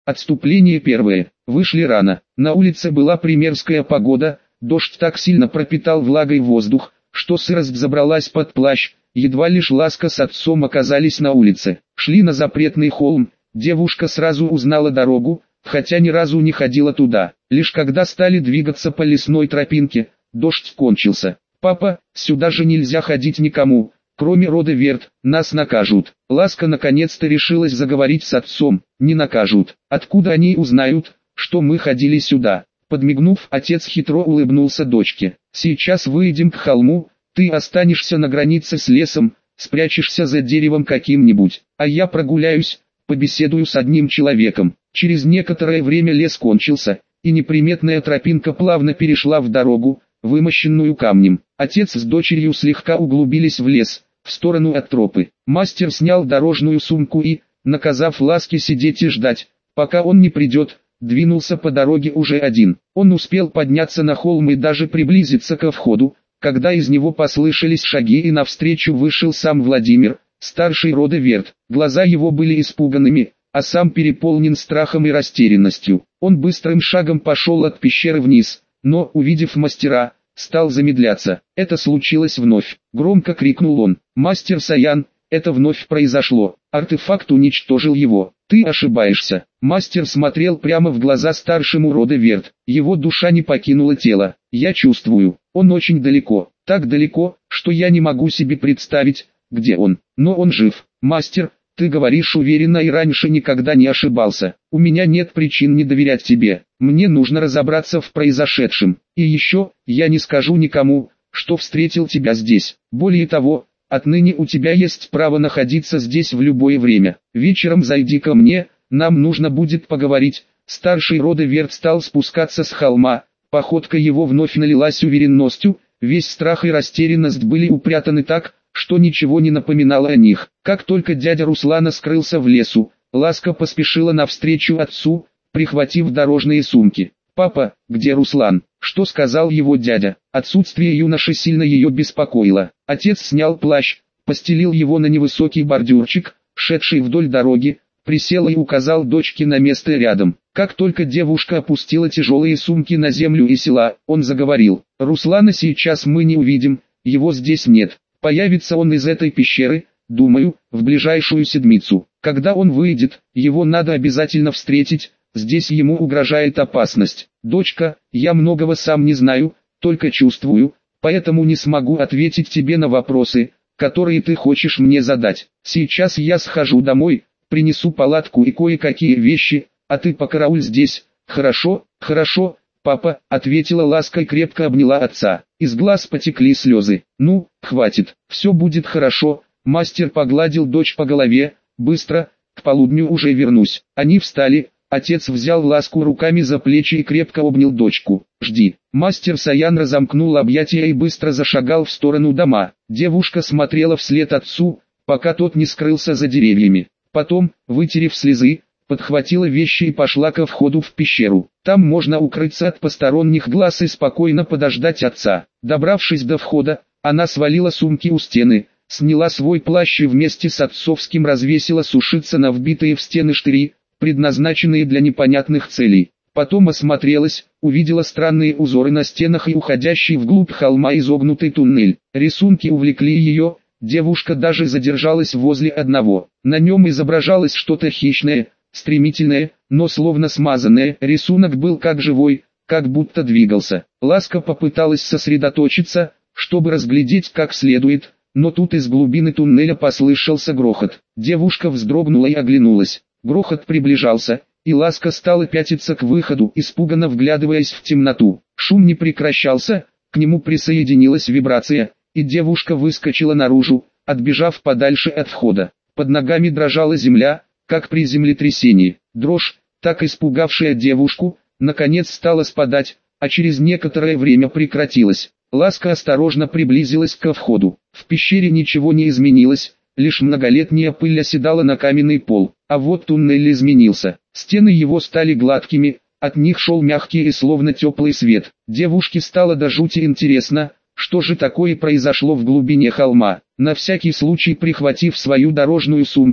Отступление первое. Вышли рано. На улице была примерская погода, дождь так сильно пропитал влагой воздух, что сырость забралась под плащ, едва лишь Ласка с отцом оказались на улице. Шли на запретный холм, девушка сразу узнала дорогу, хотя ни разу не ходила туда. Лишь когда стали двигаться по лесной тропинке, дождь кончился. «Папа, сюда же нельзя ходить никому, кроме рода Верт, нас накажут». Ласка наконец-то решилась заговорить с отцом. «Не накажут. Откуда они узнают, что мы ходили сюда?» Подмигнув, отец хитро улыбнулся дочке. «Сейчас выйдем к холму, ты останешься на границе с лесом, спрячешься за деревом каким-нибудь, а я прогуляюсь, побеседую с одним человеком». Через некоторое время лес кончился, и неприметная тропинка плавно перешла в дорогу, вымощенную камнем. Отец с дочерью слегка углубились в лес, в сторону от тропы. Мастер снял дорожную сумку и, наказав Ласке сидеть и ждать, пока он не придет, двинулся по дороге уже один. Он успел подняться на холм и даже приблизиться ко входу, когда из него послышались шаги и навстречу вышел сам Владимир, старший рода Верт. Глаза его были испуганными, а сам переполнен страхом и растерянностью. Он быстрым шагом пошел от пещеры вниз, но, увидев мастера, стал замедляться. Это случилось вновь. Громко крикнул он: «Мастер Саян, это вновь произошло. Артефакт уничтожил его. Ты ошибаешься». Мастер смотрел прямо в глаза старшему рода Верт. Его душа не покинула тело. «Я чувствую, он очень далеко. Так далеко, что я не могу себе представить, где он. Но он жив. Мастер, ты говоришь уверенно и раньше никогда не ошибался. У меня нет причин не доверять тебе. Мне нужно разобраться в произошедшем. И еще, я не скажу никому, что встретил тебя здесь. Более того, отныне у тебя есть право находиться здесь в любое время. Вечером зайди ко мне, нам нужно будет поговорить». Старший рода Верт стал спускаться с холма, походка его вновь налилась уверенностью, весь страх и растерянность были упрятаны так, что ничего не напоминало о них. Как только дядя Руслана скрылся в лесу, Ласка поспешила навстречу отцу, прихватив дорожные сумки. «Папа, где Руслан? Что сказал его дядя?» Отсутствие юноши сильно ее беспокоило. Отец снял плащ, постелил его на невысокий бордюрчик, шедший вдоль дороги, присел и указал дочке на место рядом. Как только девушка опустила тяжелые сумки на землю и села, он заговорил: «Руслана сейчас мы не увидим, его здесь нет. Появится он из этой пещеры, думаю, в ближайшую седмицу. Когда он выйдет, его надо обязательно встретить, здесь ему угрожает опасность. Дочка, я многого сам не знаю, только чувствую, поэтому не смогу ответить тебе на вопросы, которые ты хочешь мне задать. Сейчас я схожу домой, принесу палатку и кое-какие вещи, а ты покарауль здесь, хорошо?» «Хорошо, папа», — ответила Ласка и крепко обняла отца. Из глаз потекли слезы. «Ну, хватит, все будет хорошо». Мастер погладил дочь по голове: «Быстро, к полудню уже вернусь». Они встали, отец взял Ласку руками за плечи и крепко обнял дочку. «Жди». Мастер Саян разомкнул объятия и быстро зашагал в сторону дома. Девушка смотрела вслед отцу, пока тот не скрылся за деревьями. Потом, вытерев слезы, подхватила вещи и пошла ко входу в пещеру. Там можно укрыться от посторонних глаз и спокойно подождать отца. Добравшись до входа, она свалила сумки у стены, сняла свой плащ и вместе с отцовским развесила сушиться на вбитые в стены штыри, предназначенные для непонятных целей. Потом осмотрелась, увидела странные узоры на стенах и уходящий вглубь холма изогнутый туннель. Рисунки увлекли ее, девушка даже задержалась возле одного. На нем изображалось что-то хищное, стремительное, но словно смазанное. Рисунок был как живой, как будто двигался. Ласка попыталась сосредоточиться, чтобы разглядеть как следует, но тут из глубины туннеля послышался грохот. Девушка вздрогнула и оглянулась. Грохот приближался, и Ласка стала пятиться к выходу, испуганно вглядываясь в темноту. Шум не прекращался, к нему присоединилась вибрация, и девушка выскочила наружу, отбежав подальше от входа. Под ногами дрожала земля, как при землетрясении. Дрожь, так испугавшая девушку, наконец стала спадать, а через некоторое время прекратилась. Ласка осторожно приблизилась ко входу. В пещере ничего не изменилось, лишь многолетняя пыль оседала на каменный пол. А вот туннель изменился. Стены его стали гладкими, от них шел мягкий и словно теплый свет. Девушке стало до жути интересно, что же такое произошло в глубине холма. На всякий случай прихватив свою дорожную сумку,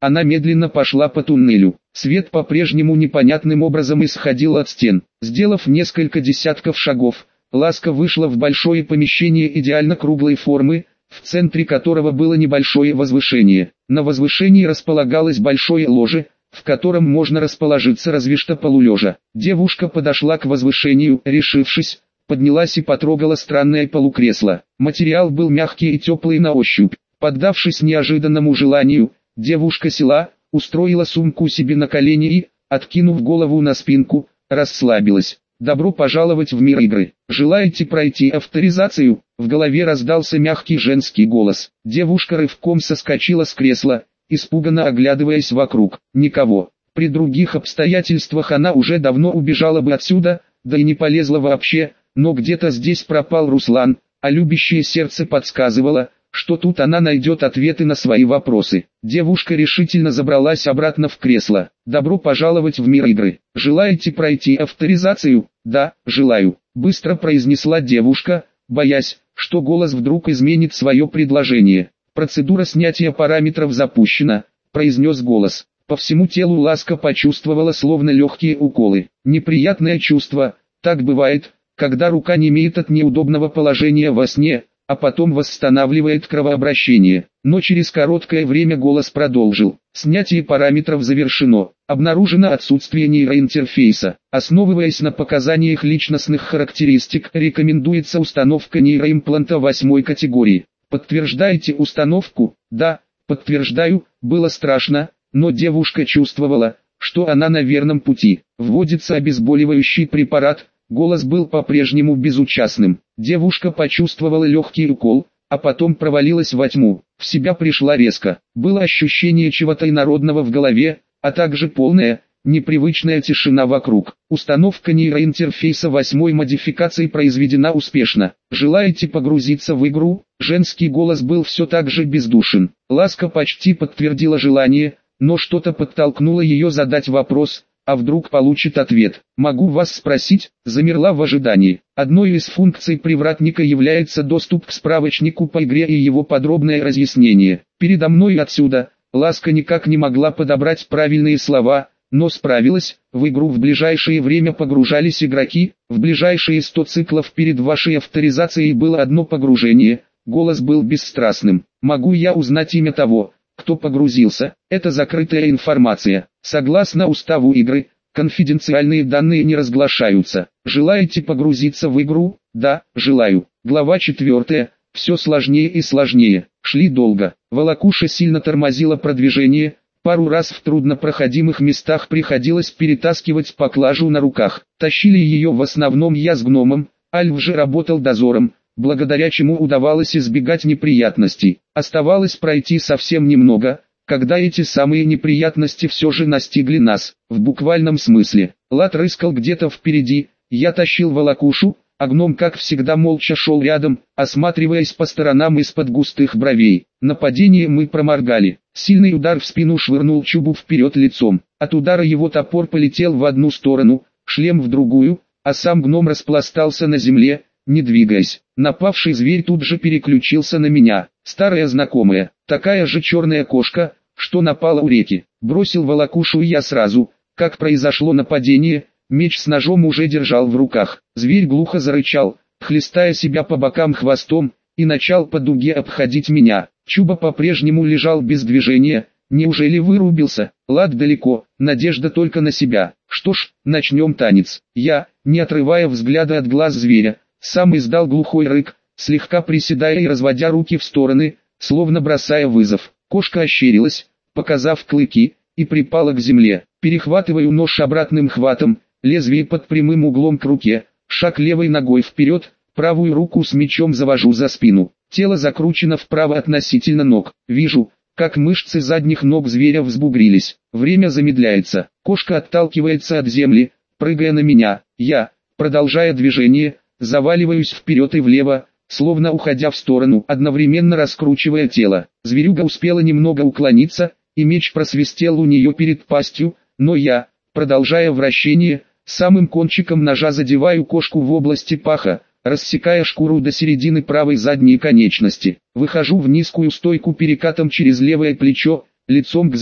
Она медленно пошла по туннелю. Свет по-прежнему непонятным образом исходил от стен. Сделав несколько десятков шагов, Ласка вышла в большое помещение идеально круглой формы, в центре которого было небольшое возвышение. На возвышении располагалось большое ложе, в котором можно расположиться разве что полулежа. Девушка подошла к возвышению, решившись, поднялась и потрогала странное полукресло. Материал был мягкий и теплый на ощупь. Поддавшись неожиданному желанию, девушка села, устроила сумку себе на колени и, откинув голову на спинку, расслабилась. «Добро пожаловать в мир игры. Желаете пройти авторизацию?» В голове раздался мягкий женский голос. Девушка рывком соскочила с кресла, испуганно оглядываясь вокруг. Никого. При других обстоятельствах она уже давно убежала бы отсюда, да и не полезла вообще, но где-то здесь пропал Руслан, а любящее сердце подсказывало, что тут она найдет ответы на свои вопросы. Девушка решительно забралась обратно в кресло. «Добро пожаловать в мир игры. Желаете пройти авторизацию?» «Да, желаю», — быстро произнесла девушка, боясь, что голос вдруг изменит свое предложение. «Процедура снятия параметров запущена», — произнес голос. По всему телу Ласка почувствовала словно легкие уколы. Неприятное чувство, так бывает, когда рука немеет от неудобного положения во сне, а потом восстанавливает кровообращение. Но через короткое время голос продолжил. Снятие параметров завершено. Обнаружено отсутствие нейроинтерфейса. Основываясь на показаниях личностных характеристик, рекомендуется установка нейроимпланта 8 категории. Подтверждаете установку? Да, подтверждаю. Было страшно, но девушка чувствовала, что она на верном пути. Вводится обезболивающий препарат. Голос был по-прежнему безучастным. Девушка почувствовала легкий укол, а потом провалилась во тьму. В себя пришла резко. Было ощущение чего-то инородного в голове, а также полная, непривычная тишина вокруг. Установка нейроинтерфейса 8 модификации произведена успешно. Желаете погрузиться в игру? Женский голос был все так же бездушен. Ласка почти подтвердила желание, но что-то подтолкнуло ее задать вопрос. А вдруг получит ответ? «Могу вас спросить?» Замерла в ожидании. Одной из функций привратника является доступ к справочнику по игре и его подробное разъяснение. Передо мной отсюда. Ласка никак не могла подобрать правильные слова, но справилась. В игру в ближайшее время погружались игроки. В ближайшие 100 циклов перед вашей авторизацией было одно погружение. Голос был бесстрастным. «Могу я узнать имя того, кто погрузился?» Это закрытая информация. Согласно уставу игры, конфиденциальные данные не разглашаются. Желаете погрузиться в игру? Да, желаю. Глава 4. Все сложнее и сложнее. Шли долго. Волокуша сильно тормозила продвижение. Пару раз в труднопроходимых местах приходилось перетаскивать поклажу на руках. Тащили ее в основном я с гномом. Альф же работал дозором, благодаря чему удавалось избегать неприятностей. Оставалось пройти совсем немного, когда эти самые неприятности все же настигли нас, в буквальном смысле. Лад рыскал где-то впереди, я тащил волокушу, а гном как всегда молча шел рядом, осматриваясь по сторонам из-под густых бровей. Нападение мы проморгали. Сильный удар в спину швырнул Чубу вперед лицом. От удара его топор полетел в одну сторону, шлем в другую, а сам гном распластался на земле, не двигаясь. Напавший зверь тут же переключился на меня. Старая знакомая, такая же черная кошка, что напала у реки. Бросил волокушу и я сразу, как произошло нападение, меч с ножом уже держал в руках. Зверь глухо зарычал, хлестая себя по бокам хвостом, и начал по дуге обходить меня. Чуба по-прежнему лежал без движения. Неужели вырубился? Лад далеко, надежда только на себя. Что ж, начнем танец. Я, не отрывая взгляда от глаз зверя, сам издал глухой рык, слегка приседая и разводя руки в стороны, словно бросая вызов. Кошка ощерилась, показав клыки, и припала к земле. Перехватываю нож обратным хватом, лезвие под прямым углом к руке, шаг левой ногой вперед, правую руку с мечом завожу за спину. Тело закручено вправо относительно ног. Вижу, как мышцы задних ног зверя взбугрились. Время замедляется. Кошка отталкивается от земли, прыгая на меня. Я, продолжая движение, заваливаюсь вперед и влево, словно уходя в сторону, одновременно раскручивая тело. Зверюга успела немного уклониться, и меч просвистел у нее перед пастью, но я, продолжая вращение, самым кончиком ножа задеваю кошку в области паха, рассекая шкуру до середины правой задней конечности. Выхожу в низкую стойку перекатом через левое плечо, лицом к зверю.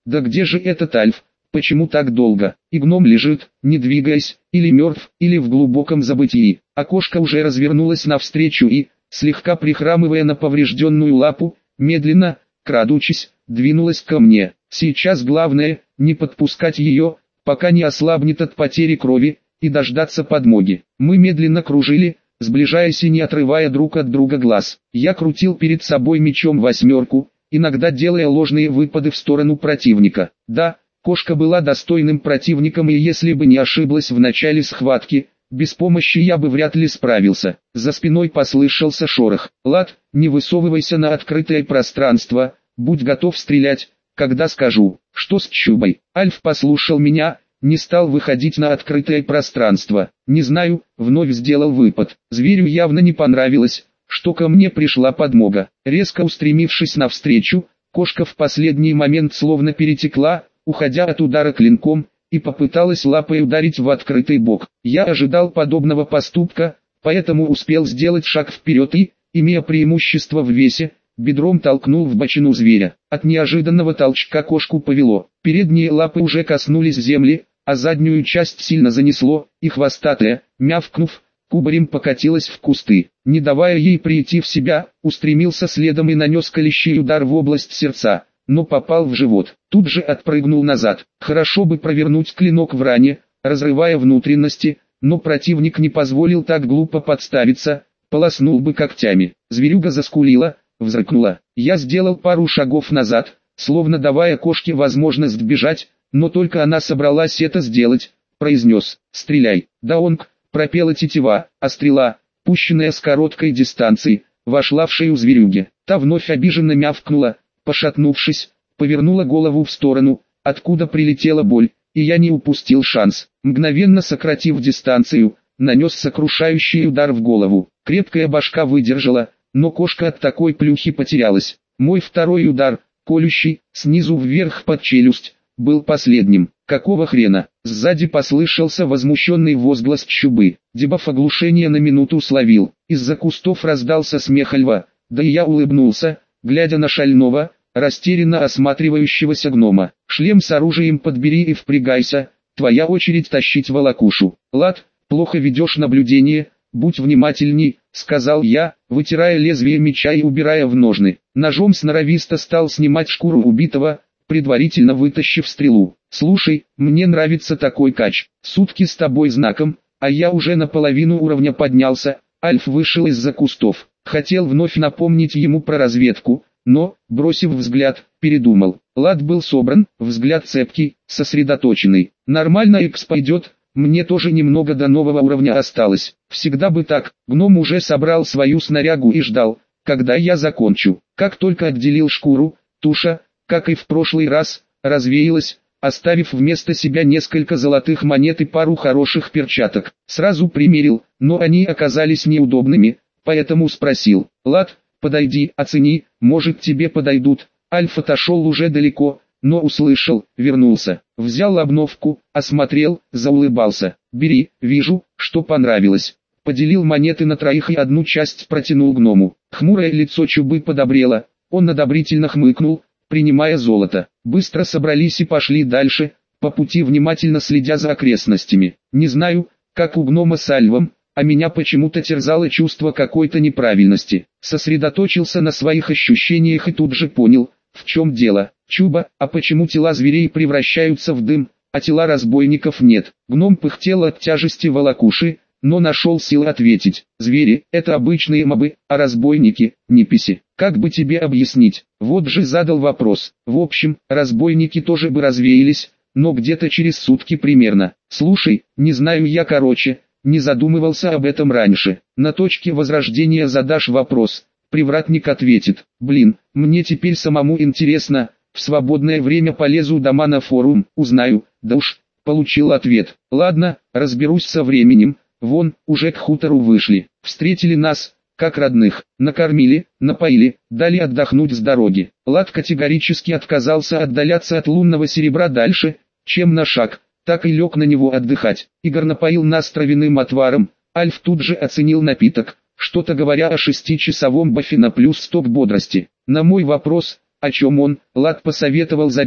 Да где же этот Альф? Почему так долго? И гном лежит, не двигаясь, или мертв, или в глубоком забытии. А кошка уже развернулась навстречу и, слегка прихрамывая на поврежденную лапу, медленно, крадучись, двинулась ко мне. Сейчас главное, не подпускать ее, пока не ослабнет от потери крови, и дождаться подмоги. Мы медленно кружили, сближаясь и не отрывая друг от друга глаз. Я крутил перед собой мечом восьмерку, иногда делая ложные выпады в сторону противника. Да, кошка была достойным противником, и если бы не ошиблась в начале схватки, без помощи я бы вряд ли справился. За спиной послышался шорох. «Лад, не высовывайся на открытое пространство, будь готов стрелять, когда скажу». «Что с Чубой?» Альф послушал меня, не стал выходить на открытое пространство. Не знаю, вновь сделал выпад. Зверю явно не понравилось, что ко мне пришла подмога. Резко устремившись навстречу, кошка в последний момент словно перетекла, уходя от удара клинком, и попыталась лапой ударить в открытый бок. Я ожидал подобного поступка, поэтому успел сделать шаг вперед и, имея преимущество в весе, бедром толкнул в бочину зверя. От неожиданного толчка кошку повело. Передние лапы уже коснулись земли, а заднюю часть сильно занесло, и хвостатая, мявкнув, кубарем покатилась в кусты. Не давая ей прийти в себя, устремился следом и нанес колющий удар в область сердца, но попал в живот. Тут же отпрыгнул назад. Хорошо бы провернуть клинок в ране, разрывая внутренности, но противник не позволил так глупо подставиться, полоснул бы когтями. Зверюга заскулила, взрыкнула. Я сделал пару шагов назад, словно давая кошке возможность бежать, но только она собралась это сделать, произнес: «Стреляй». «Даонг», пропела тетива, а стрела, пущенная с короткой дистанции, вошла в шею зверюги. Та вновь обиженно мявкнула, пошатнувшись, повернула голову в сторону, откуда прилетела боль, и я не упустил шанс. Мгновенно сократив дистанцию, нанес сокрушающий удар в голову. Крепкая башка выдержала, но кошка от такой плюхи потерялась. Мой второй удар, колющий, снизу вверх под челюсть, был последним. «Какого хрена?» Сзади послышался возмущенный возглас Чубы. Дебаф оглушения на минуту словил. Из-за кустов раздался смех льва, да и я улыбнулся, глядя на шального, растерянно осматривающегося гнома. «Шлем с оружием подбери и впрягайся, твоя очередь тащить волокушу». «Лад, плохо ведешь наблюдение, будь внимательней», — сказал я, вытирая лезвие меча и убирая в ножны. Ножом сноровисто стал снимать шкуру убитого, предварительно вытащив стрелу. «Слушай, мне нравится такой кач. Сутки с тобой знаком, а я уже на половину уровня поднялся». Альф вышел из-за кустов. Хотел вновь напомнить ему про разведку, но, бросив взгляд, передумал. Лад был собран, взгляд цепкий, сосредоточенный. «Нормально экспо идет, мне тоже немного до нового уровня осталось. Всегда бы так». Гном уже собрал свою снарягу и ждал, когда я закончу. Как только отделил шкуру, туша, как и в прошлый раз, развеялась, оставив вместо себя несколько золотых монет и пару хороших перчаток. Сразу примерил, но они оказались неудобными, поэтому спросил: «Лад, подойди, оцени, может тебе подойдут». Альф отошел уже далеко, но услышал, вернулся, взял обновку, осмотрел, заулыбался. «Бери, вижу, что понравилось». Поделил монеты на троих и одну часть протянул гному. Хмурое лицо Чубы подобрело, он одобрительно хмыкнул, принимая золото. Быстро собрались и пошли дальше, по пути внимательно следя за окрестностями. Не знаю, как у гнома с Альвом, а меня почему-то терзало чувство какой-то неправильности. Сосредоточился на своих ощущениях и тут же понял, в чем дело. «Чуба, а почему тела зверей превращаются в дым, а тела разбойников нет?» Гном пыхтел от тяжести волокуши, но нашел силы ответить: «Звери — это обычные мобы, а разбойники — неписи. Как бы тебе объяснить?» Вот же задал вопрос. В общем, разбойники тоже бы развеялись, но где-то через сутки примерно. «Слушай, не знаю я, короче, не задумывался об этом раньше. На точке возрождения задашь вопрос, привратник ответит: блин, мне теперь самому интересно, в свободное время полезу дома на форум, узнаю». Да уж, получил ответ. «Ладно, разберусь со временем». Вон, уже к хутору вышли, встретили нас, как родных, накормили, напоили, дали отдохнуть с дороги. Лад категорически отказался отдаляться от лунного серебра дальше, чем на шаг, так и лег на него отдыхать. Игорь напоил нас травяным отваром, Альф тут же оценил напиток, что-то говоря о 6-часовом бафе на плюс 100 к бодрости. На мой вопрос, о чем он, Лад посоветовал забить,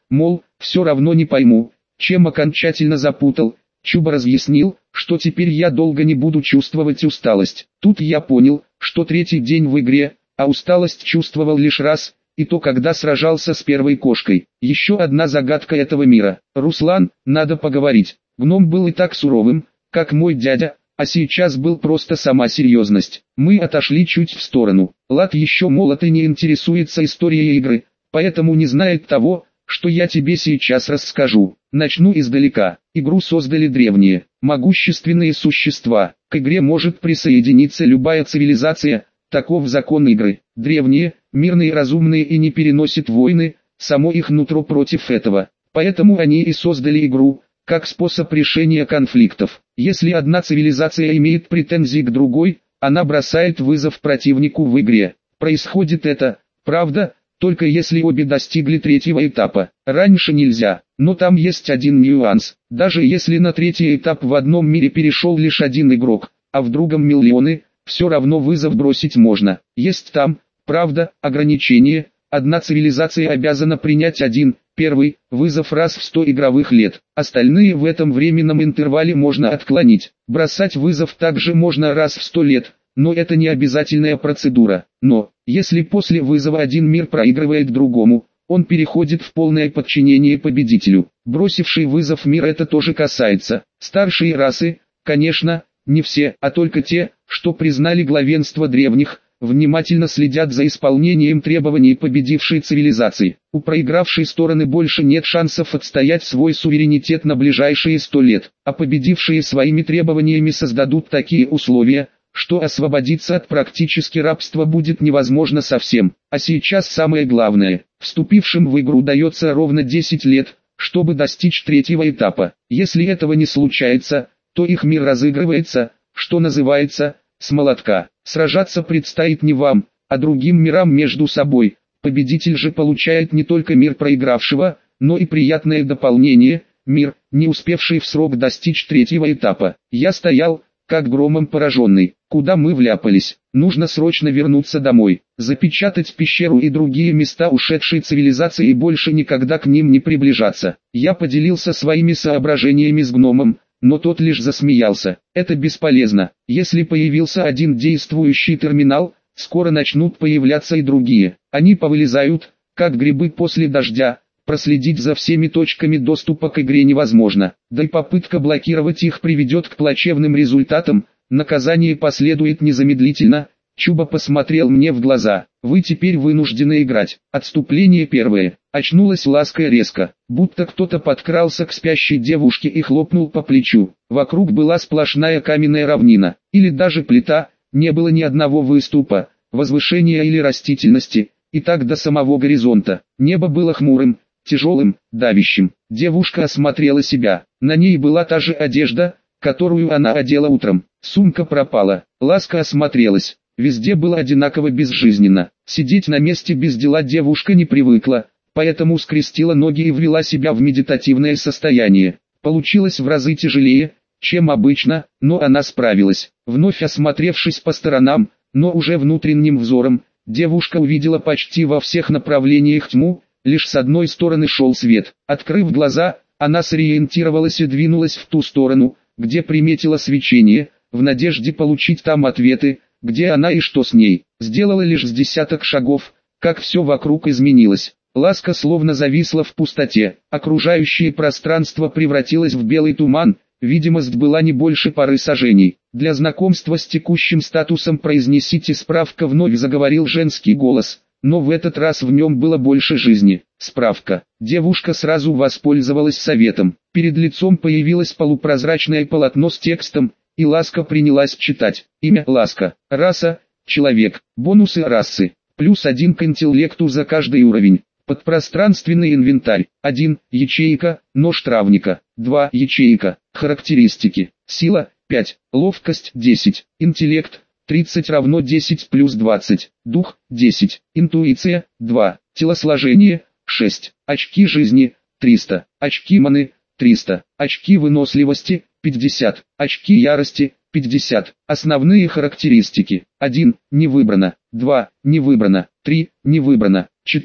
мол, все равно не пойму, чем окончательно запутал. Чуба разъяснил, что теперь я долго не буду чувствовать усталость. Тут я понял, что третий день в игре, а усталость чувствовал лишь раз, и то когда сражался с первой кошкой. Еще одна загадка этого мира. Руслан, надо поговорить. Гном был и так суровым, как мой дядя, а сейчас был просто сама серьезность. Мы отошли чуть в сторону. Лад еще молод и не интересуется историей игры, поэтому не знает того, что я тебе сейчас расскажу. Начну издалека. Игру создали древние, могущественные существа. К игре может присоединиться любая цивилизация, таков закон игры. Древние, мирные, разумные и не переносят войны, само их нутро против этого. Поэтому они и создали игру, как способ решения конфликтов. Если одна цивилизация имеет претензии к другой, она бросает вызов противнику в игре. Происходит это, правда, только если обе достигли третьего этапа. Раньше нельзя, но там есть один нюанс. Даже если на третий этап в одном мире перешел лишь один игрок, а в другом миллионы, все равно вызов бросить можно. Есть там, правда, ограничение. Одна цивилизация обязана принять первый вызов раз в 100 игровых лет. Остальные в этом временном интервале можно отклонить. Бросать вызов также можно раз в 100 лет. Но это не обязательная процедура. Но, если после вызова один мир проигрывает другому, он переходит в полное подчинение победителю. Бросивший вызов мир это тоже касается. Старшие расы, конечно, не все, а только те, что признали главенство древних, внимательно следят за исполнением требований победившей цивилизации. У проигравшей стороны больше нет шансов отстоять свой суверенитет на ближайшие 100 лет, а победившие своими требованиями создадут такие условия, что освободиться от практически рабства будет невозможно совсем. А сейчас самое главное, вступившим в игру дается ровно 10 лет, чтобы достичь третьего этапа. Если этого не случается, то их мир разыгрывается, что называется, с молотка. Сражаться предстоит не вам, а другим мирам между собой. Победитель же получает не только мир проигравшего, но и приятное дополнение, мир, не успевший в срок достичь третьего этапа. Я стоял, как громом пораженный. Куда мы вляпались? Нужно срочно вернуться домой, запечатать пещеру и другие места ушедшей цивилизации и больше никогда к ним не приближаться. Я поделился своими соображениями с гномом, но тот лишь засмеялся. Это бесполезно. Если появился один действующий терминал, скоро начнут появляться и другие. Они повылезают, как грибы после дождя. Проследить за всеми точками доступа к игре невозможно, да и попытка блокировать их приведет к плачевным результатам, наказание последует незамедлительно. Чуба посмотрел мне в глаза. Вы теперь вынуждены играть. Отступление первое. Очнулась Ласка резко, будто кто-то подкрался к спящей девушке и хлопнул по плечу. Вокруг была сплошная каменная равнина, или даже плита, не было ни одного выступа, возвышения или растительности, и так до самого горизонта. Небо было хмурым, тяжелым, давящим. Девушка осмотрела себя. На ней была та же одежда, которую она одела утром. Сумка пропала. Ласка осмотрелась. Везде было одинаково безжизненно. Сидеть на месте без дела девушка не привыкла, поэтому скрестила ноги и ввела себя в медитативное состояние. Получилось в разы тяжелее, чем обычно, но она справилась. Вновь осмотревшись по сторонам, но уже внутренним взором, девушка увидела почти во всех направлениях тьму. Лишь с одной стороны шел свет. Открыв глаза, она сориентировалась и двинулась в ту сторону, где приметила свечение, в надежде получить там ответы, где она и что с ней. Сделала лишь с десяток шагов, как все вокруг изменилось. Ласка словно зависла в пустоте, окружающее пространство превратилось в белый туман, видимость была не больше пары саженей. Для знакомства с текущим статусом произнесите справка, вновь заговорил женский голос. Но в этот раз в нем было больше жизни. Справка. Девушка сразу воспользовалась советом. Перед лицом появилось полупрозрачное полотно с текстом, и Ласка принялась читать. Имя Ласка. Раса – человек. Бонусы расы. +1 к интеллекту за каждый уровень. Подпространственный инвентарь. 1. Ячейка, нож травника. 2. Ячейка. Характеристики. Сила – 5. Ловкость – 10. Интеллект – 30 равно 10 плюс 20, дух – 10, интуиция – 2, телосложение – 6, очки жизни – 300, очки маны – 300, очки выносливости – 50, очки ярости – 50. Основные характеристики: 1. Не выбрано, 2. Не выбрано, 3. Не выбрано, 4.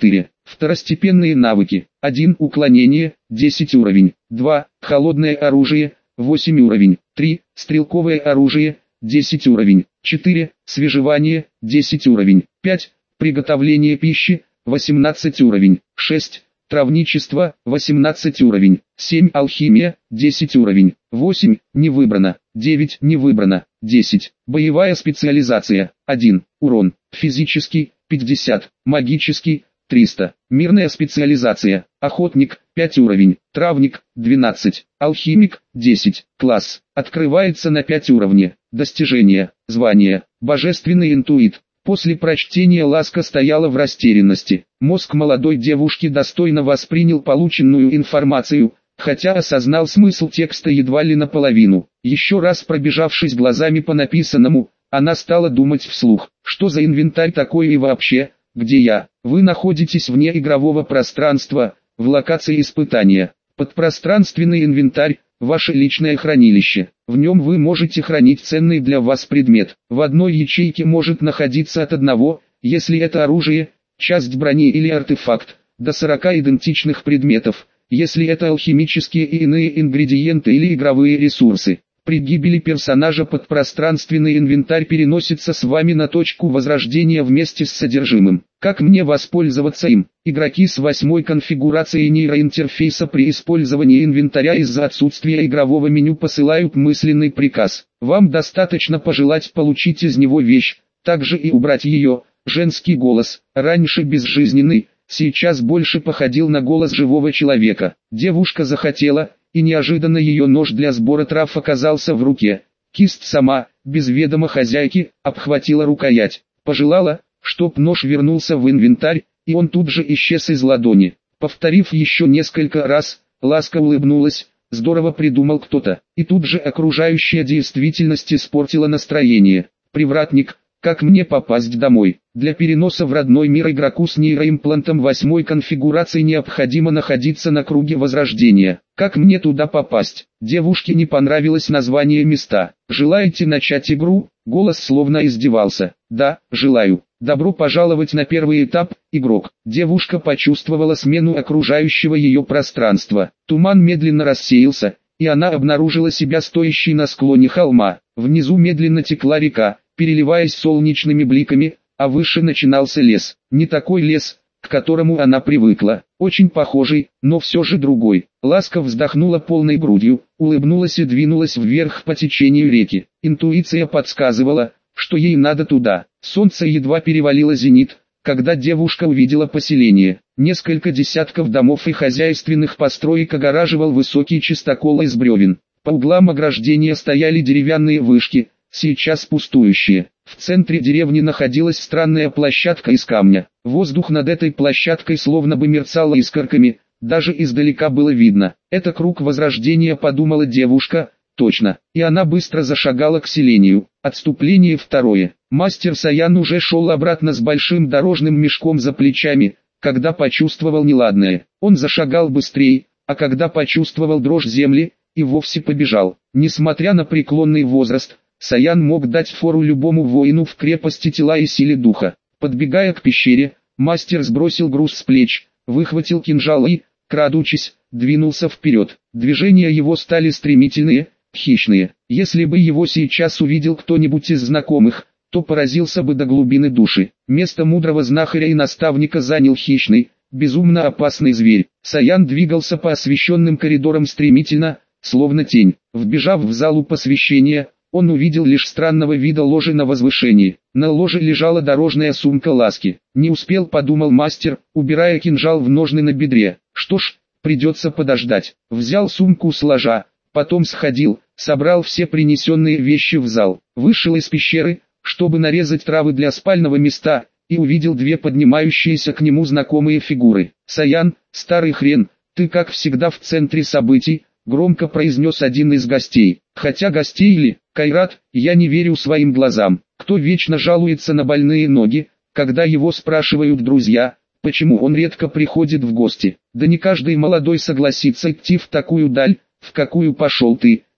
Второстепенные навыки. 1. Уклонение, 10 уровень. 2. Холодное оружие, 8 уровень. 3. Стрелковое оружие, 10 уровень. 4. Свежевание, 10 уровень. 5. Приготовление пищи, 18 уровень. 6. Травничество, 18 уровень. 7. Алхимия, 10 уровень. 8. Не выбрано. 9. Не выбрано. 10. Боевая специализация. 1. Урон. Физический, 50. Магический, 300. Мирная специализация. Охотник, 5 уровень. Травник, 12. Алхимик, 10. Класс. Открывается на 5 уровней. Достижения. Звание. Божественный интуит. После прочтения Ласка стояла в растерянности. Мозг молодой девушки достойно воспринял полученную информацию, хотя осознал смысл текста едва ли наполовину. Еще раз пробежавшись глазами по написанному, она стала думать вслух. Что за инвентарь такой и вообще, где я? Вы находитесь вне игрового пространства, в локации испытания. Подпространственный инвентарь – ваше личное хранилище. В нем вы можете хранить ценный для вас предмет. В одной ячейке может находиться от одного, если это оружие, часть брони или артефакт, до 40 идентичных предметов, если это алхимические и иные ингредиенты или игровые ресурсы. При гибели персонажа подпространственный инвентарь переносится с вами на точку возрождения вместе с содержимым. Как мне воспользоваться им? Игроки с 8 конфигурацией нейроинтерфейса при использовании инвентаря из-за отсутствия игрового меню посылают мысленный приказ. Вам достаточно пожелать получить из него вещь, также и убрать ее. Женский голос, раньше безжизненный, сейчас больше походил на голос живого человека. Девушка захотела, и неожиданно ее нож для сбора трав оказался в руке. Кисть сама, без ведома хозяйки, обхватила рукоять. Пожелала, чтоб нож вернулся в инвентарь, и он тут же исчез из ладони. Повторив еще несколько раз, Ласка улыбнулась. Здорово придумал кто-то. И тут же окружающая действительность испортила настроение. Привратник. Как мне попасть домой? Для переноса в родной мир игроку с нейроимплантом 8 конфигурации необходимо находиться на круге возрождения. Как мне туда попасть? Девушке не понравилось название места. Желаете начать игру? Голос словно издевался. Да, желаю. Добро пожаловать на первый этап, игрок. Девушка почувствовала смену окружающего ее пространства. Туман медленно рассеялся, и она обнаружила себя стоящей на склоне холма. Внизу медленно текла река, переливаясь солнечными бликами, а выше начинался лес. Не такой лес, к которому она привыкла, очень похожий, но все же другой. Ласка вздохнула полной грудью, улыбнулась и двинулась вверх по течению реки. Интуиция подсказывала, что ей надо туда. Солнце едва перевалило зенит, когда девушка увидела поселение. Несколько десятков домов и хозяйственных построек огораживал высокий чистокол из бревен. По углам ограждения стояли деревянные вышки, сейчас пустующие. В центре деревни находилась странная площадка из камня. Воздух над этой площадкой словно бы мерцал искорками, даже издалека было видно. Это круг возрождения, подумала девушка, точно. И она быстро зашагала к селению. Отступление второе. Мастер Саян уже шел обратно с большим дорожным мешком за плечами, когда почувствовал неладное. Он зашагал быстрее, а когда почувствовал дрожь земли, и вовсе побежал. Несмотря на преклонный возраст, Саян мог дать фору любому воину в крепости тела и силе духа. Подбегая к пещере, мастер сбросил груз с плеч, выхватил кинжал и, крадучись, двинулся вперед. Движения его стали стремительные, хищные. Если бы его сейчас увидел кто-нибудь из знакомых, то поразился бы до глубины души. Место мудрого знахаря и наставника занял хищный, безумно опасный зверь. Саян двигался по освещенным коридорам стремительно, словно тень. Вбежав в залу посвящения, он увидел лишь странного вида ложе на возвышении. На ложе лежала дорожная сумка Ласки. Не успел, подумал мастер, убирая кинжал в ножны на бедре. Что ж, придется подождать. Взял сумку с ложа, потом сходил, собрал все принесенные вещи в зал. Вышел из пещеры, чтобы нарезать травы для спального места, и увидел две поднимающиеся к нему знакомые фигуры. «Саян, старый хрен, ты как всегда в центре событий», громко произнес один из гостей. Хотя гостей или, Кайрат, я не верю своим глазам. Кто вечно жалуется на больные ноги, когда его спрашивают друзья, почему он редко приходит в гости? Да не каждый молодой согласится идти в такую даль, в какую пошел ты.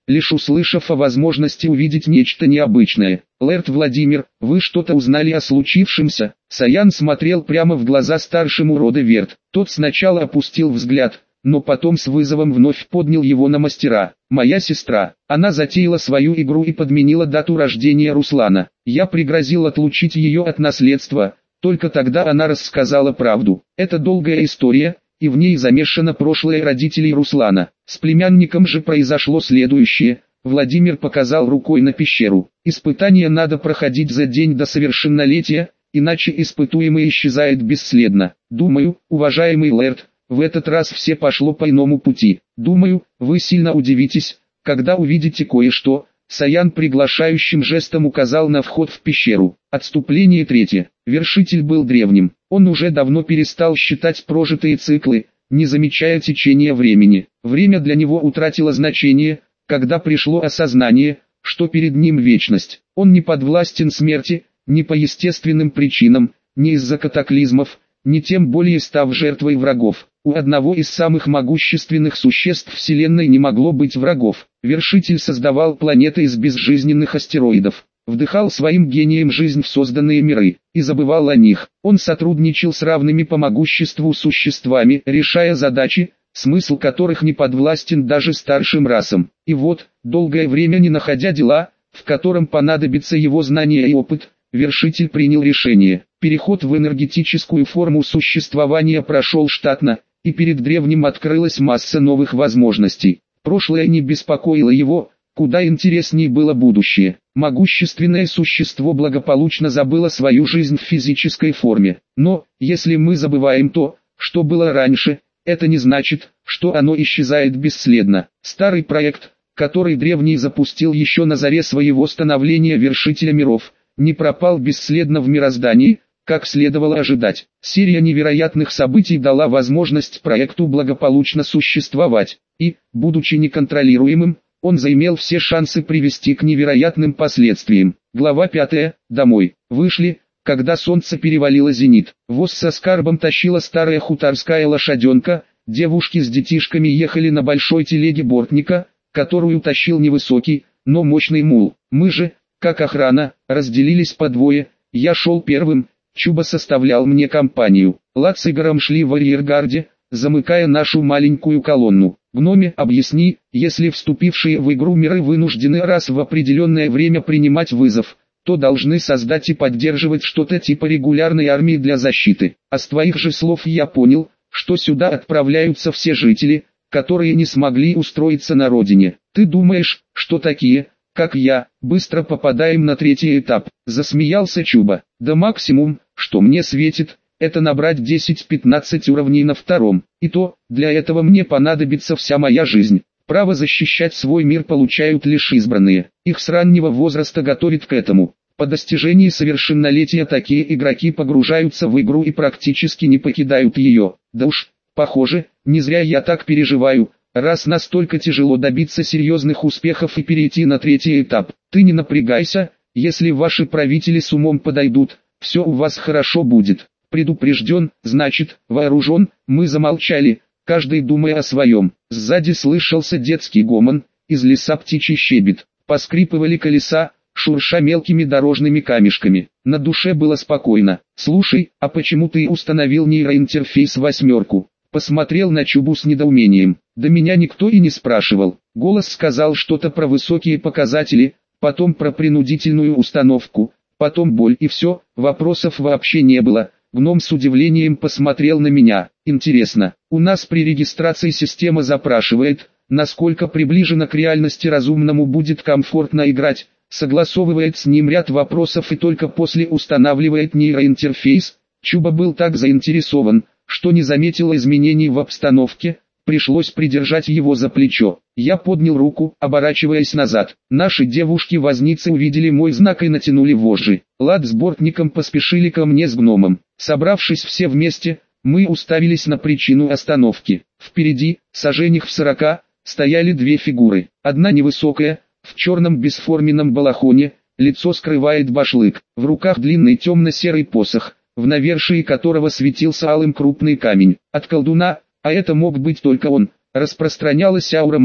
лишь услышав о возможности увидеть нечто необычное. «Лэрд Владимир, вы что-то узнали о случившемся?» Саян смотрел прямо в глаза старшему рода Верт. Тот сначала опустил взгляд, но потом с вызовом вновь поднял его на мастера. «Моя сестра, она затеяла свою игру и подменила дату рождения Руслана. Я пригрозил отлучить ее от наследства, только тогда она рассказала правду. Это долгая история, и в ней замешано прошлое родителей Руслана. С племянником же произошло следующее». Владимир показал рукой на пещеру. «Испытание надо проходить за день до совершеннолетия, иначе испытуемый исчезает бесследно. Думаю, уважаемый Лэрд, в этот раз все пошло по иному пути. Думаю, вы сильно удивитесь, когда увидите кое-что». Саян приглашающим жестом указал на вход в пещеру. Отступление третье. Вершитель был древним. Он уже давно перестал считать прожитые циклы, не замечая течения времени. Время для него утратило значение, когда пришло осознание, что перед ним вечность. Он не подвластен смерти, ни по естественным причинам, ни из-за катаклизмов, ни тем более став жертвой врагов. У одного из самых могущественных существ Вселенной не могло быть врагов. Вершитель создавал планеты из безжизненных астероидов, вдыхал своим гением жизнь в созданные миры, и забывал о них. Он сотрудничал с равными по могуществу существами, решая задачи, смысл которых не подвластен даже старшим расам. И вот, долгое время не находя дела, в котором понадобится его знание и опыт, Вершитель принял решение. Переход в энергетическую форму существования прошел штатно, и перед древним открылась масса новых возможностей. Прошлое не беспокоило его, куда интереснее было будущее. Могущественное существо благополучно забыло свою жизнь в физической форме. Но, если мы забываем то, что было раньше, это не значит, что оно исчезает бесследно. Старый проект, который древний запустил еще на заре своего становления Вершителя миров, не пропал бесследно в мироздании, как следовало ожидать. Серия невероятных событий дала возможность проекту благополучно существовать, и, будучи неконтролируемым, он заимел все шансы привести к невероятным последствиям. Глава 5. Домой. Вышли, когда солнце перевалило зенит. Воз со скарбом тащила старая хуторская лошаденка, девушки с детишками ехали на большой телеге бортника, которую тащил невысокий, но мощный мул. Мы же, как охрана, разделились по двое, я шел первым, Чуба составлял мне компанию. Лад с Игорем шли в арьергарде, замыкая нашу маленькую колонну. Гноме, объясни, если вступившие в игру миры вынуждены раз в определенное время принимать вызов, то должны создать и поддерживать что-то типа регулярной армии для защиты. А с твоих же слов я понял, что сюда отправляются все жители, которые не смогли устроиться на родине. Ты думаешь, что такие, как я, быстро попадаем на третий этап? Засмеялся Чуба. Да максимум, что мне светит, это набрать 10-15 уровней на втором. И то, для этого мне понадобится вся моя жизнь. Право защищать свой мир получают лишь избранные. Их с раннего возраста готовят к этому. По достижении совершеннолетия такие игроки погружаются в игру и практически не покидают ее. Да уж, похоже, не зря я так переживаю, раз настолько тяжело добиться серьезных успехов и перейти на третий этап. Ты не напрягайся, если ваши правители с умом подойдут, все у вас хорошо будет. Предупрежден, значит, вооружен. Мы замолчали, каждый думая о своем. Сзади слышался детский гомон, из леса птичий щебет. Поскрипывали колеса, шурша мелкими дорожными камешками. На душе было спокойно. «Слушай, а почему ты установил нейроинтерфейс 8?» Посмотрел на Чубу с недоумением. Да меня никто и не спрашивал. Голос сказал что-то про высокие показатели, потом про принудительную установку, потом боль и все, вопросов вообще не было. Гном с удивлением посмотрел на меня. Интересно, у нас при регистрации система запрашивает, насколько приближенно к реальности разумному будет комфортно играть, согласовывает с ним ряд вопросов и только после устанавливает нейроинтерфейс. Чуба был так заинтересован, что не заметил изменений в обстановке, пришлось придержать его за плечо. Я поднял руку, оборачиваясь назад. Наши девушки-возницы увидели мой знак и натянули вожжи. Лад с бортником поспешили ко мне с гномом. Собравшись все вместе, мы уставились на причину остановки. Впереди, саженях в 40, стояли две фигуры. Одна невысокая, в черном бесформенном балахоне, лицо скрывает башлык. В руках длинный темно-серый посох, в навершии которого светился алым крупный камень. От колдуна, а это мог быть только он, распространялась аура Мары,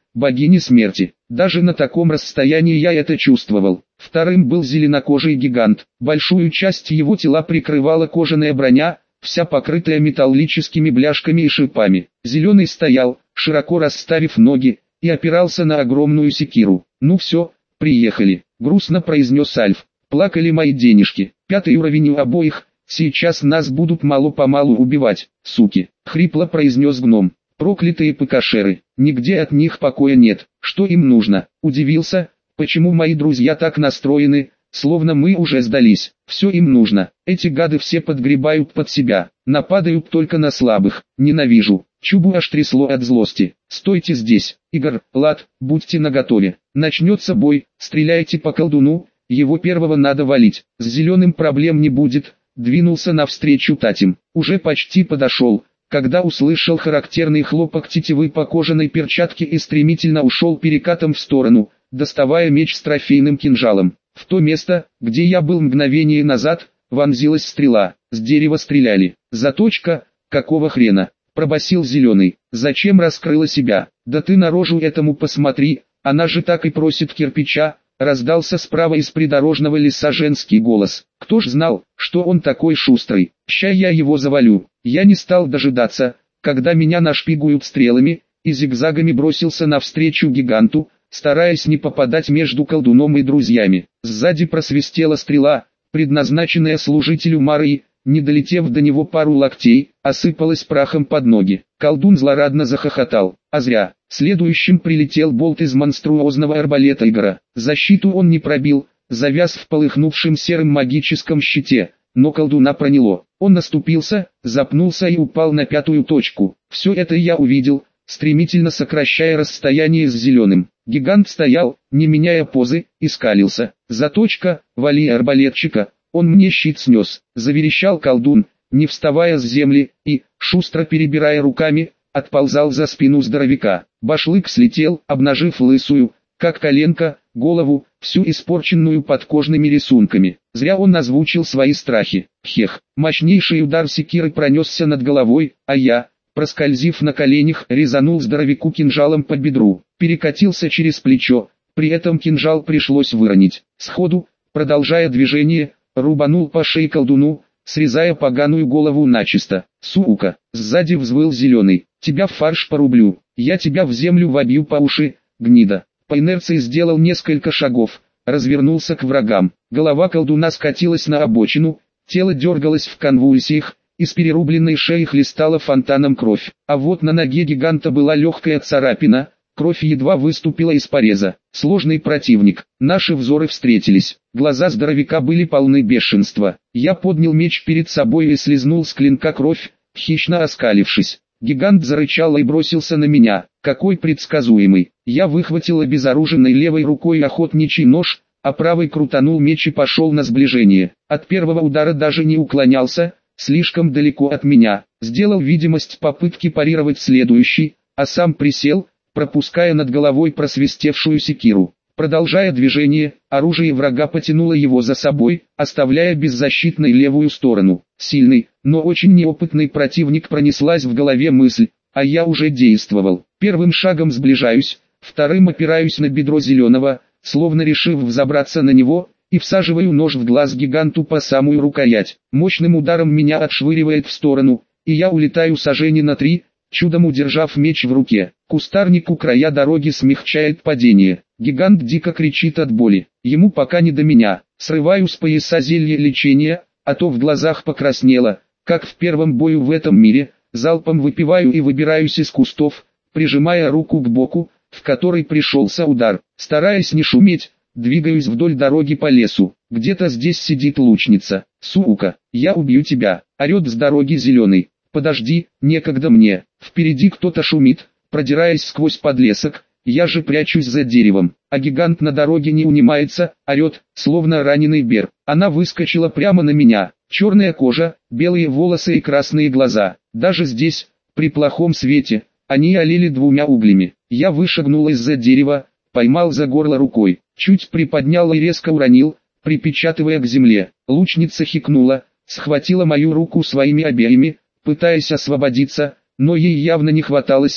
богини смерти. Даже на таком расстоянии я это чувствовал. Вторым был зеленокожий гигант. Большую часть его тела прикрывала кожаная броня, вся покрытая металлическими бляшками и шипами. Зеленый стоял, широко расставив ноги, и опирался на огромную секиру. «Ну все, приехали», — грустно произнес Альф. «Плакали мои денежки. 5-й уровень у обоих, сейчас нас будут мало-помалу убивать, суки», — хрипло произнес гном. «Проклятые ПКшеры, нигде от них покоя нет. Что им нужно?» Удивился, почему мои друзья так настроены, словно мы уже сдались. Все им нужно. Эти гады все подгребают под себя, нападают только на слабых. Ненавижу. Чубу аж трясло от злости. «Стойте здесь, Игорь, Лад, будьте наготове. Начнется бой, стреляйте по колдуну, его первого надо валить. С зеленым проблем не будет», — двинулся навстречу Татим. Уже почти подошел, когда услышал характерный хлопок тетивы по кожаной перчатке и стремительно ушел перекатом в сторону, доставая меч с трофейным кинжалом. В то место, где я был мгновение назад, вонзилась стрела. С дерева стреляли. «Заточка, какого хрена?» — пробасил Зеленый. «Зачем раскрыла себя? Да ты на рожу этому посмотри, она же так и просит кирпича», — раздался справа из придорожного леса женский голос. Кто ж знал, что он такой шустрый? Ща я его завалю. Я не стал дожидаться, когда меня нашпигуют стрелами, и зигзагами бросился навстречу гиганту, стараясь не попадать между колдуном и друзьями. Сзади просвистела стрела, предназначенная служителю Марии, не долетев до него пару локтей, осыпалась прахом под ноги. Колдун злорадно захохотал, а зря. Следующим прилетел болт из монструозного арбалета Игора. Защиту он не пробил, завяз в полыхнувшем серым магическом щите, но колдуна проняло. Он наступился, запнулся и упал на 5-ю точку. Все это я увидел, стремительно сокращая расстояние с Зеленым. Гигант стоял, не меняя позы, и скалился. «Заточка, вали арбалетчика, он мне щит снес», — заверещал колдун, не вставая с земли, и, шустро перебирая руками, отползал за спину здоровяка. Башлык слетел, обнажив лысую, как коленка, голову, всю испорченную подкожными рисунками. Зря он озвучил свои страхи. Хех, мощнейший удар секиры пронесся над головой, а я, проскользив на коленях, резанул здоровяку кинжалом по бедру, перекатился через плечо, при этом кинжал пришлось выронить. Сходу, продолжая движение, рубанул по шее колдуну, срезая поганую голову начисто. «Сука!» — сзади взвыл Зеленый. «Тебя в фарш порублю, я тебя в землю вобью по уши, гнида!» По инерции сделал несколько шагов, развернулся к врагам. Голова колдуна скатилась на обочину, тело дергалось в конвульсиях, из перерубленной шеи хлестала фонтаном кровь. А вот на ноге гиганта была легкая царапина, кровь едва выступила из пореза. Сложный противник. Наши взоры встретились. Глаза здоровяка были полны бешенства. Я поднял меч перед собой и слезнул с клинка кровь, хищно оскалившись. Гигант зарычал и бросился на меня. Какой предсказуемый. Я выхватил обезоруженной левой рукой охотничий нож, а правой крутанул меч и пошел на сближение. От первого удара даже не уклонялся, слишком далеко от меня. Сделал видимость попытки парировать следующий, а сам присел, пропуская над головой просвистевшую секиру. Продолжая движение, оружие врага потянуло его за собой, оставляя беззащитной левую сторону. Сильный, но очень неопытный противник, пронеслась в голове мысль, а я уже действовал. Первым шагом сближаюсь, вторым опираюсь на бедро Зеленого, словно решив взобраться на него, и всаживаю нож в глаз гиганту по самую рукоять. Мощным ударом меня отшвыривает в сторону, и я улетаю сажени на 3, чудом удержав меч в руке. Кустарник у края дороги смягчает падение. Гигант дико кричит от боли. Ему пока не до меня. Срываю с пояса зелье лечения, а то в глазах покраснело, как в первом бою в этом мире. Залпом выпиваю и выбираюсь из кустов, прижимая руку к боку, в который пришелся удар. Стараясь не шуметь, двигаюсь вдоль дороги по лесу. Где-то здесь сидит лучница. «Сука, я убью тебя!» — орет с дороги Зеленый. «Подожди, некогда мне». Впереди кто-то шумит, продираясь сквозь подлесок. Я же прячусь за деревом, а гигант на дороге не унимается, орет, словно раненый бер. Она выскочила прямо на меня. Черная кожа, белые волосы и красные глаза. Даже здесь, при плохом свете, они олели двумя углями. Я вышагнул из-за дерева, поймал за горло рукой, чуть приподнял и резко уронил, припечатывая к земле. Лучница хикнула, схватила мою руку своими обеими, пытаясь освободиться, но ей явно не хватало сил.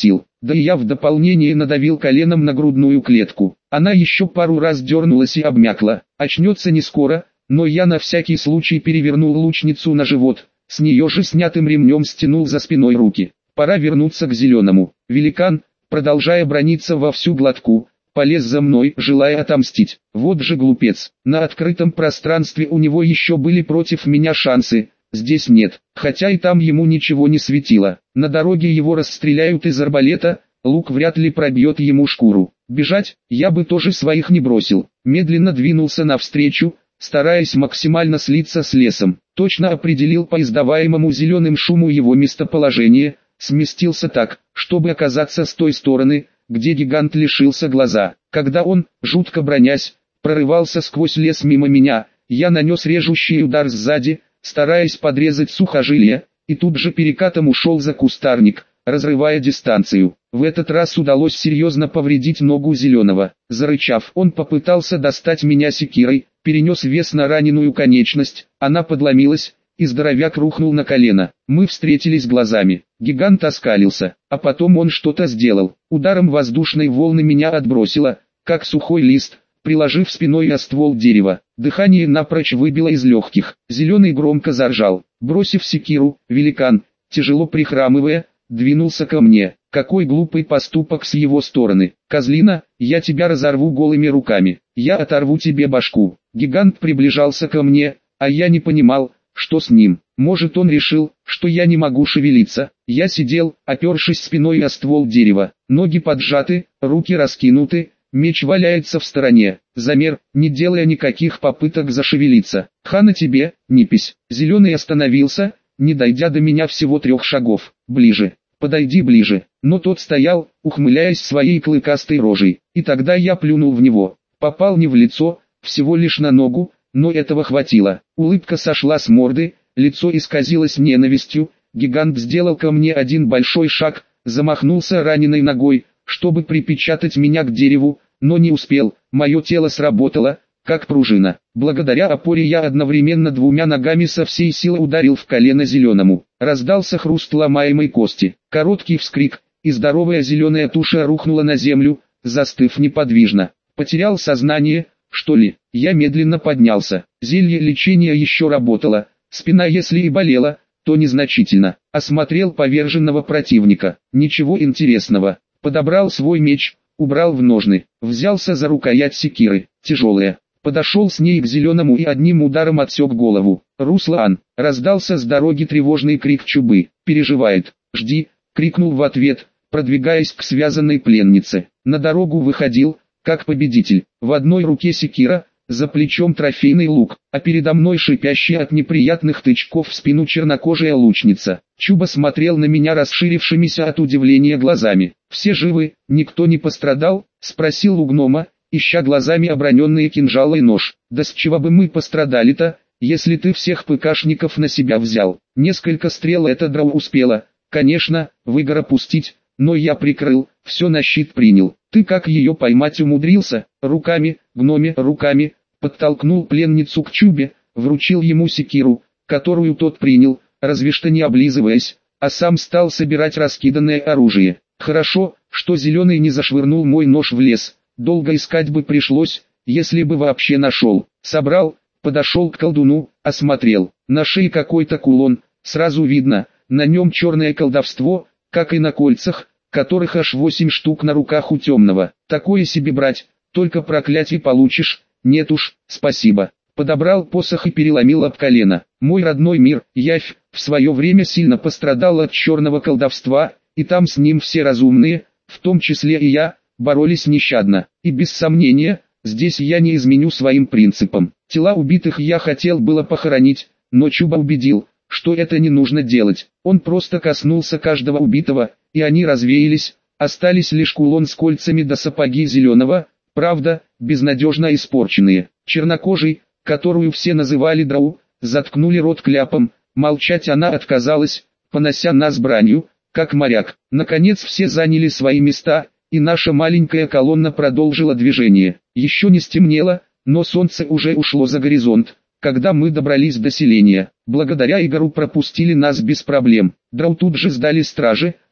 да и я в дополнение надавил коленом на грудную клетку. Она еще пару раз дернулась и обмякла. Очнется не скоро, но я на всякий случай перевернул лучницу на живот, с нее же снятым ремнем стянул за спиной руки. Пора вернуться к зеленому. Великан, продолжая браниться во всю глотку, полез за мной, желая отомстить. Вот же глупец. На открытом пространстве у него еще были против меня шансы, здесь нет. Хотя и там ему ничего не светило. На дороге его расстреляют из арбалета, лук вряд ли пробьет ему шкуру. Бежать, я бы тоже своих не бросил. Медленно двинулся навстречу, стараясь максимально слиться с лесом. Точно определил по издаваемому зеленым шуму его местоположение, сместился так, чтобы оказаться с той стороны, где гигант лишился глаза. Когда он, жутко бронясь, прорывался сквозь лес мимо меня, я нанес режущий удар сзади, стараясь подрезать сухожилия, и тут же перекатом ушел за кустарник, разрывая дистанцию. В этот раз удалось серьезно повредить ногу зеленого. Зарычав, он попытался достать меня секирой, перенес вес на раненую конечность, она подломилась, и здоровяк рухнул на колено. Мы встретились глазами. Гигант оскалился, а потом он что-то сделал. Ударом воздушной волны меня отбросило, как сухой лист, приложив спиной о ствол дерева. Дыхание напрочь выбило из легких. Зеленый громко заржал. Бросив секиру, великан, тяжело прихрамывая, двинулся ко мне. Какой глупый поступок с его стороны. Козлина, я тебя разорву голыми руками. Я оторву тебе башку. Гигант приближался ко мне, а я не понимал, что с ним. Может, он решил, что я не могу шевелиться. Я сидел, опершись спиной о ствол дерева. Ноги поджаты, руки раскинуты, меч валяется в стороне. Замер, не делая никаких попыток зашевелиться. Хана тебе, непись. Зеленый остановился, не дойдя до меня всего 3 шагов. Ближе. Подойди ближе. Но тот стоял, ухмыляясь своей клыкастой рожей. И тогда я плюнул в него. Попал не в лицо, всего лишь на ногу, но этого хватило. Улыбка сошла с морды, лицо исказилось ненавистью. Гигант сделал ко мне один большой шаг, замахнулся раненой ногой, чтобы припечатать меня к дереву, но не успел. Мое тело сработало, как пружина. Благодаря опоре я одновременно 2 ногами со всей силы ударил в колено зеленому. Раздался хруст ломаемой кости. Короткий вскрик, и здоровая зеленая туша рухнула на землю, застыв неподвижно. Потерял сознание, что ли? Я медленно поднялся. Зелье лечения еще работало. Спина если и болела, то незначительно. Осмотрел поверженного противника. Ничего интересного. Подобрал свой меч, убрал в ножны. Взялся за рукоять секиры. Тяжелая. Подошел с ней к зеленому и одним ударом отсек голову. «Руслан!» — раздался с дороги тревожный крик Чубы. «Переживает. Жди!» — крикнул в ответ, продвигаясь к связанной пленнице. На дорогу выходил, как победитель. В одной руке секира, за плечом трофейный лук, а передо мной шипящая от неприятных тычков в спину чернокожая лучница. Чуба смотрел на меня расширившимися от удивления глазами. «Все живы? Никто не пострадал?» — спросил у гнома, ища глазами оброненные кинжалы и нож. «Да с чего бы мы пострадали-то, если ты всех ПКшников на себя взял? Несколько стрел эта драу успела, конечно, выгора пустить, но я прикрыл, все на щит принял. Ты как ее поймать умудрился?» «Руками, гноме, руками», подтолкнул пленницу к Чубе, вручил ему секиру, которую тот принял, разве что не облизываясь, а сам стал собирать раскиданное оружие. Хорошо, что зеленый не зашвырнул мой нож в лес, долго искать бы пришлось, если бы вообще нашел. Собрал, подошел к колдуну, осмотрел, на шее какой-то кулон, сразу видно, на нем черное колдовство, как и на кольцах, которых аж 8 штук на руках у темного. Такое себе брать, только проклятие получишь. Нет уж, спасибо. Подобрал посох и переломил об колено. Мой родной мир, Явь, в свое время сильно пострадал от черного колдовства, и там с ним все разумные, в том числе и я, боролись нещадно. И без сомнения, здесь я не изменю своим принципам. Тела убитых я хотел было похоронить, но Чуба убедил, что это не нужно делать. Он просто коснулся каждого убитого, и они развеялись, остались лишь кулон с кольцами до сапоги зеленого, правда, безнадежно испорченные. Чернокожий, которую все называли драу, заткнули рот кляпом, молчать она отказалась, понося нас бранью, как моряк. Наконец все заняли свои места, и наша маленькая колонна продолжила движение. Еще не стемнело, но солнце уже ушло за горизонт, когда мы добрались до селения. Благодаря Игору пропустили нас без проблем. Драу тут же сдали стражи,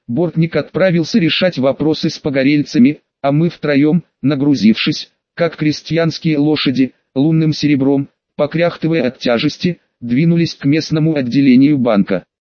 Бортник отправился решать вопросы с погорельцами, а мы втроем, нагрузившись, как крестьянские лошади, лунным серебром, покряхтывая от тяжести, двинулись к местному отделению банка.